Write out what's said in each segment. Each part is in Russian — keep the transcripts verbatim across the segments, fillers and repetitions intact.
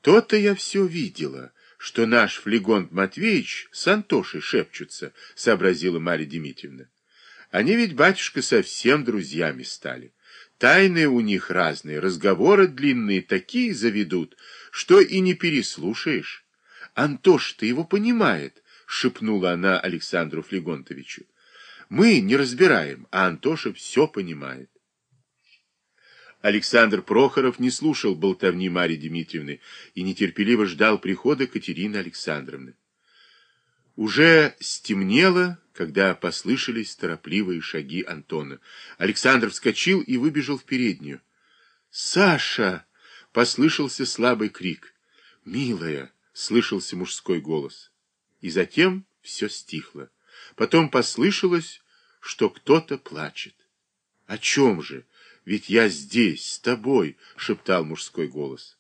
То-то я все видела, что наш Флегонт Матвеич с Антошей шепчутся, сообразила Марья Дмитриевна. Они ведь, батюшка, совсем друзьями стали. Тайны у них разные, разговоры длинные такие заведут, что и не переслушаешь. Антош-то его понимает, шепнула она Александру Флегонтовичу. Мы не разбираем, а Антоша все понимает. Александр Прохоров не слушал болтовни Марьи Дмитриевны и нетерпеливо ждал прихода Катерины Александровны. Уже стемнело, когда послышались торопливые шаги Антона. Александр вскочил и выбежал в переднюю. «Саша!» — послышался слабый крик. «Милая!» — слышался мужской голос. И затем все стихло. Потом послышалось, что кто-то плачет. «О чем же? Ведь я здесь, с тобой!» — шептал мужской голос.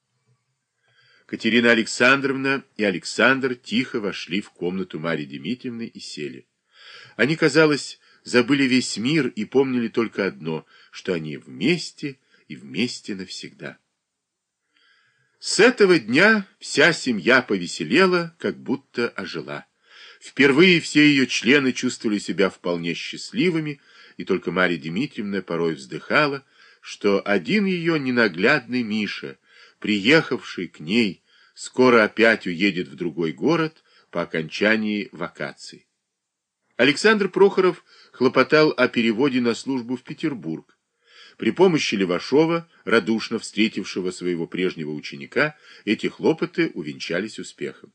Катерина Александровна и Александр тихо вошли в комнату Марьи Дмитриевны и сели. Они, казалось, забыли весь мир и помнили только одно, что они вместе и вместе навсегда. С этого дня вся семья повеселела, как будто ожила. Впервые все ее члены чувствовали себя вполне счастливыми, и только Марья Дмитриевна порой вздыхала, что один ее ненаглядный Миша, приехавший к ней, скоро опять уедет в другой город по окончании вакаций. Александр Прохоров хлопотал о переводе на службу в Петербург. При помощи Левашова, радушно встретившего своего прежнего ученика, эти хлопоты увенчались успехом.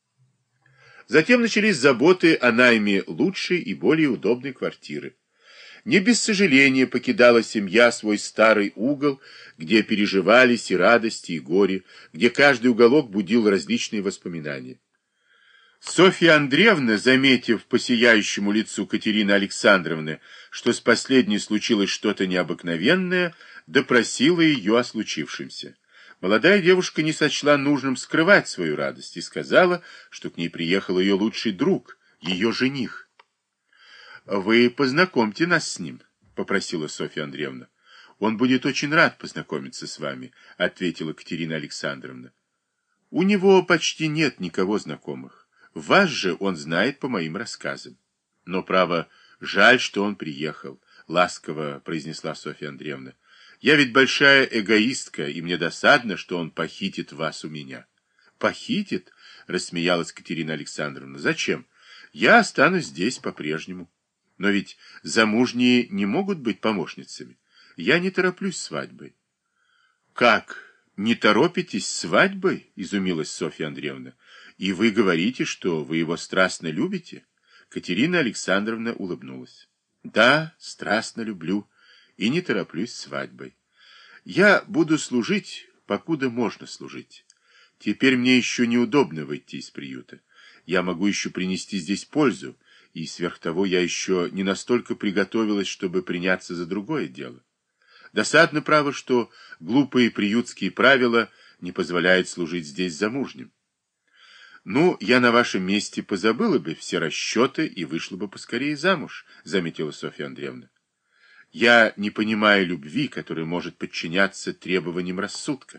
Затем начались заботы о найме лучшей и более удобной квартиры. Не без сожаления покидала семья свой старый угол, где переживались и радости, и горе, где каждый уголок будил различные воспоминания. Софья Андреевна, заметив по сияющему лицу Катерины Александровны, что с последней случилось что-то необыкновенное, допросила ее о случившемся. Молодая девушка не сочла нужным скрывать свою радость и сказала, что к ней приехал ее лучший друг, ее жених. «Вы познакомьте нас с ним», — попросила Софья Андреевна. «Он будет очень рад познакомиться с вами», — ответила Катерина Александровна. «У него почти нет никого знакомых. Вас же он знает по моим рассказам. Но, право, жаль, что он приехал», — ласково произнесла Софья Андреевна. «Я ведь большая эгоистка, и мне досадно, что он похитит вас у меня». «Похитит?» — рассмеялась Катерина Александровна. «Зачем? Я останусь здесь по-прежнему. Но ведь замужние не могут быть помощницами. Я не тороплюсь свадьбой». «Как? Не торопитесь свадьбой?» — изумилась Софья Андреевна. «И вы говорите, что вы его страстно любите?» Катерина Александровна улыбнулась. «Да, страстно люблю и не тороплюсь свадьбой. Я буду служить, покуда можно служить. Теперь мне еще неудобно выйти из приюта. Я могу еще принести здесь пользу, и сверх того я еще не настолько приготовилась, чтобы приняться за другое дело. Досадно, право, что глупые приютские правила не позволяют служить здесь замужним. Ну, я на вашем месте позабыла бы все расчеты и вышла бы поскорее замуж», — заметила Софья Андреевна. «Я не понимаю любви, которая может подчиняться требованиям рассудка».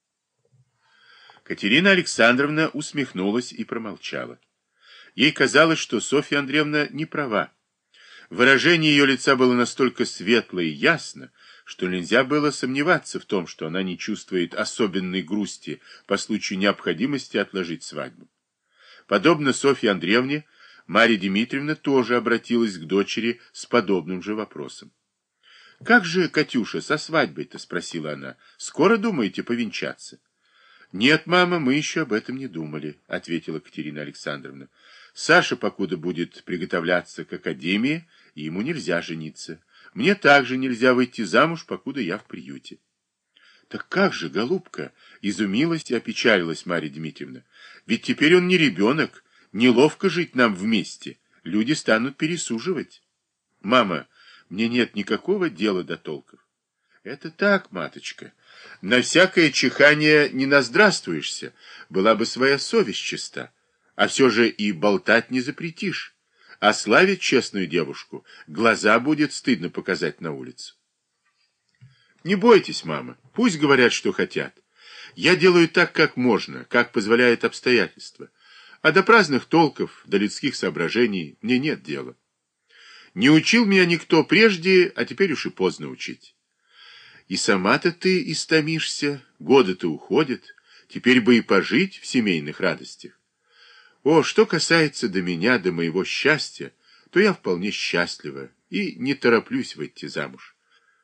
Катерина Александровна усмехнулась и промолчала. Ей казалось, что Софья Андреевна не права. Выражение ее лица было настолько светло и ясно, что нельзя было сомневаться в том, что она не чувствует особенной грусти по случаю необходимости отложить свадьбу. Подобно Софье Андреевне, Марья Дмитриевна тоже обратилась к дочери с подобным же вопросом. «Как же, Катюша, со свадьбой-то?» — спросила она. «Скоро думаете повенчаться?» «Нет, мама, мы еще об этом не думали», — ответила Катерина Александровна. «Саша покуда будет приготовляться к академии, и ему нельзя жениться. Мне также нельзя выйти замуж, покуда я в приюте». «Так как же, голубка?» — изумилась и опечалилась Марья Дмитриевна. «Ведь теперь он не ребенок, неловко жить нам вместе. Люди станут пересуживать». «Мама, мне нет никакого дела до толков». «Это так, маточка. На всякое чихание не наздравствуешься. Была бы своя совесть чиста. А все же и болтать не запретишь. А славить честную девушку глаза будет стыдно показать на улицу». «Не бойтесь, мама. Пусть говорят, что хотят. Я делаю так, как можно, как позволяет обстоятельства. А до праздных толков, до людских соображений мне нет дела. Не учил меня никто прежде, а теперь уж и поздно учить. И сама-то ты истомишься, годы-то уходят, теперь бы и пожить в семейных радостях. О, что касается до меня, до моего счастья, то я вполне счастлива и не тороплюсь выйти замуж.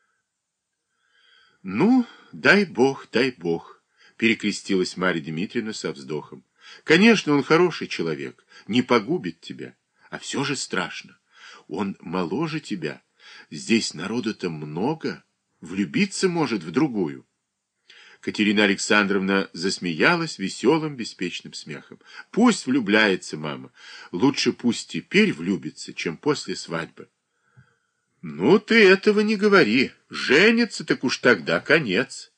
Ну, дай бог, дай бог, перекрестилась Марья Дмитриевна со вздохом. Конечно, он хороший человек, не погубит тебя, а все же страшно. Он моложе тебя, здесь народу-то много, влюбиться может в другую. Катерина Александровна засмеялась веселым, беспечным смехом. Пусть влюбляется, мама. Лучше пусть теперь влюбится, чем после свадьбы. Ну, ты этого не говори. Женится, так уж тогда конец.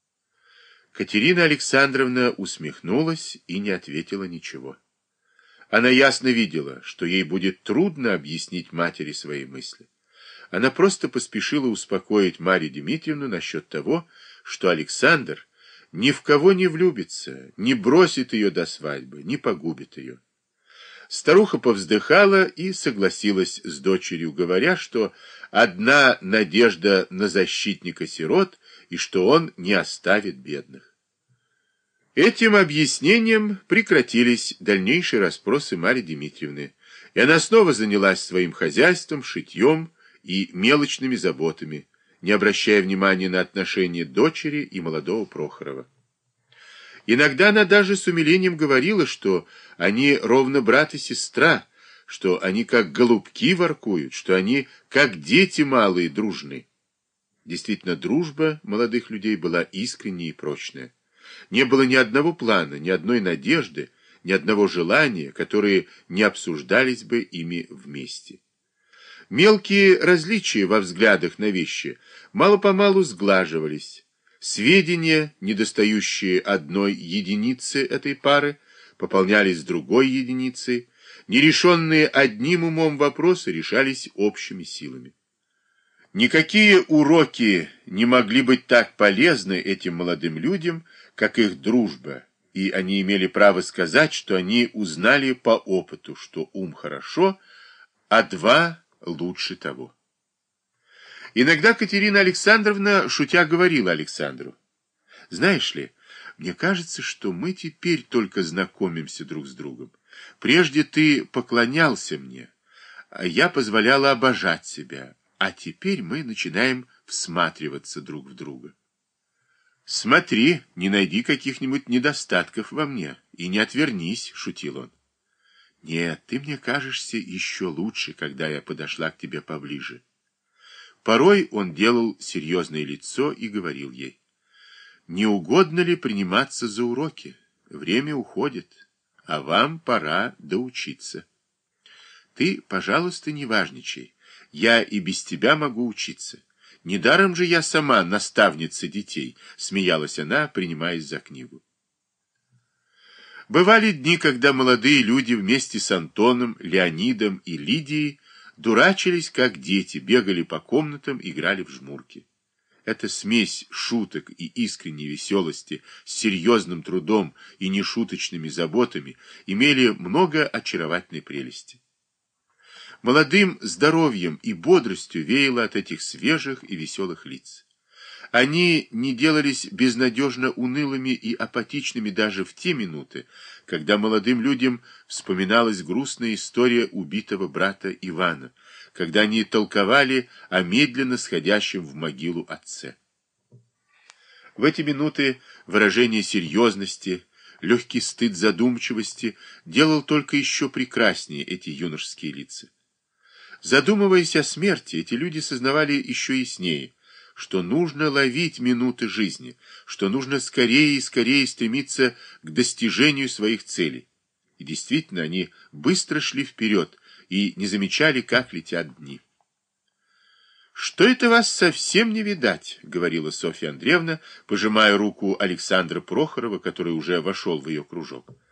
Катерина Александровна усмехнулась и не ответила ничего. Она ясно видела, что ей будет трудно объяснить матери свои мысли. Она просто поспешила успокоить Марью Дмитриевну насчет того, что Александр ни в кого не влюбится, не бросит ее до свадьбы, не погубит ее. Старуха повздыхала и согласилась с дочерью, говоря, что одна надежда на защитника сирот и что он не оставит бедных. Этим объяснением прекратились дальнейшие расспросы Марьи Дмитриевны, и она снова занялась своим хозяйством, шитьем и мелочными заботами, не обращая внимания на отношения дочери и молодого Прохорова. Иногда она даже с умилением говорила, что они ровно брат и сестра, что они как голубки воркуют, что они как дети малые дружны. Действительно, дружба молодых людей была искренняя и прочная. Не было ни одного плана, ни одной надежды, ни одного желания, которые не обсуждались бы ими вместе. Мелкие различия во взглядах на вещи мало-помалу сглаживались. Сведения, недостающие одной единицы этой пары, пополнялись другой единицей. Нерешенные одним умом вопросы решались общими силами. Никакие уроки не могли быть так полезны этим молодым людям, как их дружба, и они имели право сказать, что они узнали по опыту, что ум хорошо, а два лучше того. Иногда Катерина Александровна, шутя, говорила Александру: «Знаешь ли, мне кажется, что мы теперь только знакомимся друг с другом. Прежде ты поклонялся мне, а я позволяла обожать себя, а теперь мы начинаем всматриваться друг в друга. Смотри, не найди каких-нибудь недостатков во мне и не отвернись», — шутил он. «Нет, ты мне кажешься еще лучше, когда я подошла к тебе поближе». Порой он делал серьезное лицо и говорил ей: «Не угодно ли приниматься за уроки? Время уходит, а вам пора доучиться. Ты, пожалуйста, не важничай. Я и без тебя могу учиться. Недаром же я сама наставница детей», — смеялась она, принимаясь за книгу. Бывали дни, когда молодые люди вместе с Антоном, Леонидом и Лидией дурачились, как дети, бегали по комнатам, играли в жмурки. Эта смесь шуток и искренней веселости с серьезным трудом и нешуточными заботами имели много очаровательной прелести. Молодым здоровьем и бодростью веяло от этих свежих и веселых лиц. Они не делались безнадежно унылыми и апатичными даже в те минуты, когда молодым людям вспоминалась грустная история убитого брата Ивана, когда они толковали о медленно сходящем в могилу отце. В эти минуты выражение серьезности, легкий стыд задумчивости делал только еще прекраснее эти юношеские лица. Задумываясь о смерти, эти люди сознавали еще яснее, что нужно ловить минуты жизни, что нужно скорее и скорее стремиться к достижению своих целей. И действительно, они быстро шли вперед и не замечали, как летят дни. «Что это вас совсем не видать?» — говорила Софья Андреевна, пожимая руку Александра Прохорова, который уже вошел в ее кружок.